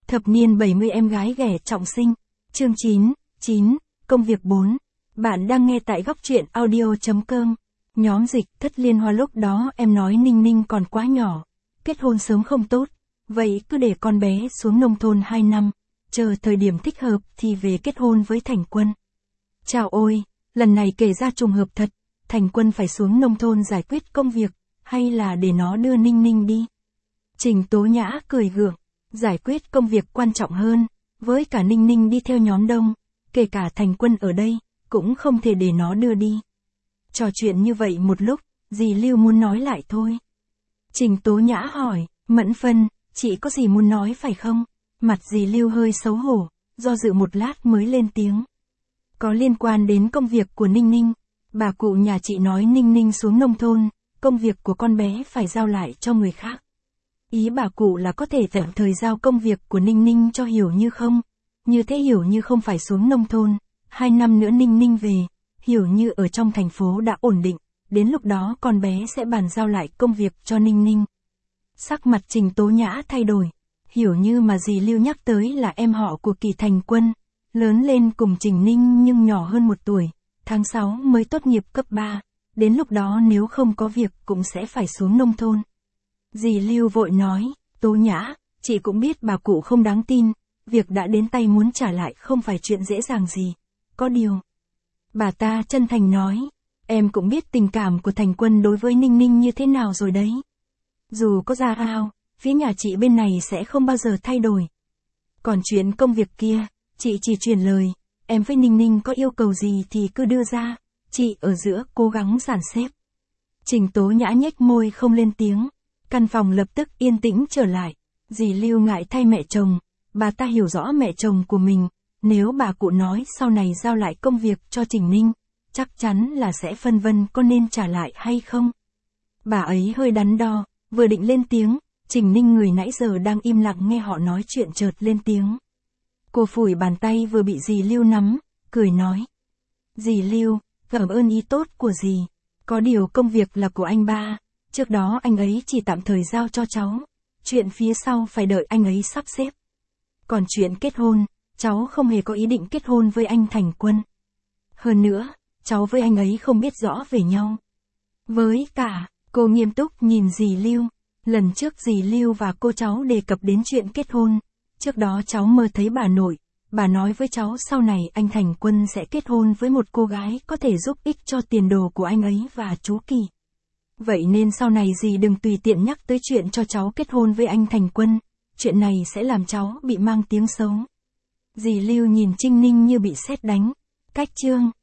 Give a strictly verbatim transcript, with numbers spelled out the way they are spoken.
Thập niên bảy mươi em gái ghẻ trọng sinh. Chương chín, chín, công việc bốn. Bạn đang nghe tại góc truyện audio chấm com. Nhóm dịch Thất Liên Hoa lúc đó em nói Ninh Ninh còn quá nhỏ. Kết hôn sớm không tốt. Vậy cứ để con bé xuống nông thôn hai năm. Chờ thời điểm thích hợp thì về kết hôn với Thành Quân. Chào ôi, lần này kể ra trùng hợp thật. Thành Quân phải xuống nông thôn giải quyết công việc. Hay là để nó đưa Ninh Ninh đi? Trình Tố Nhã cười gượng. Giải quyết công việc quan trọng hơn. Với cả Ninh Ninh đi theo nhóm đông. Kể cả Thành Quân ở đây. Cũng không thể để nó đưa đi. Trò chuyện như vậy một lúc. Dì Lưu muốn nói lại thôi. Trình Tố Nhã hỏi. Mẫn Phân, chị có gì muốn nói phải không? Mặt dì Lưu hơi xấu hổ. Do dự một lát mới lên tiếng. Có liên quan đến công việc của Ninh Ninh. Bà cụ nhà chị nói Ninh Ninh xuống nông thôn. Công việc của con bé phải giao lại cho người khác. Ý bà cụ là có thể tạm thời giao công việc của Ninh Ninh cho Hiểu Như không? Như thế Hiểu Như không phải xuống nông thôn. Hai năm nữa Ninh Ninh về. Hiểu Như ở trong thành phố đã ổn định. Đến lúc đó con bé sẽ bàn giao lại công việc cho Ninh Ninh. Sắc mặt Trình Tố Nhã thay đổi. Hiểu Như mà dì Lưu nhắc tới là em họ của Kỳ Thành Quân. Lớn lên cùng Trình Ninh nhưng nhỏ hơn một tuổi. Tháng sáu mới tốt nghiệp cấp ba. Đến lúc đó nếu không có việc cũng sẽ phải xuống nông thôn. Dì Lưu vội nói, Tố Nhã, chị cũng biết bà cụ không đáng tin. Việc đã đến tay muốn trả lại không phải chuyện dễ dàng gì. Có điều. Bà ta chân thành nói, em cũng biết tình cảm của Thành Quân đối với Ninh Ninh như thế nào rồi đấy. Dù có ra ao, phía nhà chị bên này sẽ không bao giờ thay đổi. Còn chuyện công việc kia, chị chỉ truyền lời, em với Ninh Ninh có yêu cầu gì thì cứ đưa ra, chị ở giữa cố gắng dàn xếp. Trình Tố Nhã nhếch môi không lên tiếng, căn phòng lập tức yên tĩnh trở lại. Dì Lưu ngại thay mẹ chồng, bà ta hiểu rõ mẹ chồng của mình, nếu bà cụ nói sau này giao lại công việc cho Trình Ninh, chắc chắn là sẽ phân vân có nên trả lại hay không. Bà ấy hơi đắn đo, vừa định lên tiếng, Trình Ninh người nãy giờ đang im lặng nghe họ nói chuyện chợt lên tiếng. Cô phủi bàn tay vừa bị dì Lưu nắm, cười nói. Dì Lưu, cảm ơn ý tốt của dì. Có điều công việc là của anh ba, trước đó anh ấy chỉ tạm thời giao cho cháu. Chuyện phía sau phải đợi anh ấy sắp xếp. Còn chuyện kết hôn, cháu không hề có ý định kết hôn với anh Thành Quân. Hơn nữa, cháu với anh ấy không biết rõ về nhau. Với cả, cô nghiêm túc nhìn dì Lưu. Lần trước dì Lưu và cô cháu đề cập đến chuyện kết hôn. Trước đó cháu mơ thấy bà nội. Bà nói với cháu sau này anh Thành Quân sẽ kết hôn với một cô gái có thể giúp ích cho tiền đồ của anh ấy và chú Kỳ. Vậy nên sau này dì đừng tùy tiện nhắc tới chuyện cho cháu kết hôn với anh Thành Quân. Chuyện này sẽ làm cháu bị mang tiếng xấu. Dì Lưu nhìn Trinh Ninh như bị sét đánh. Cách chương.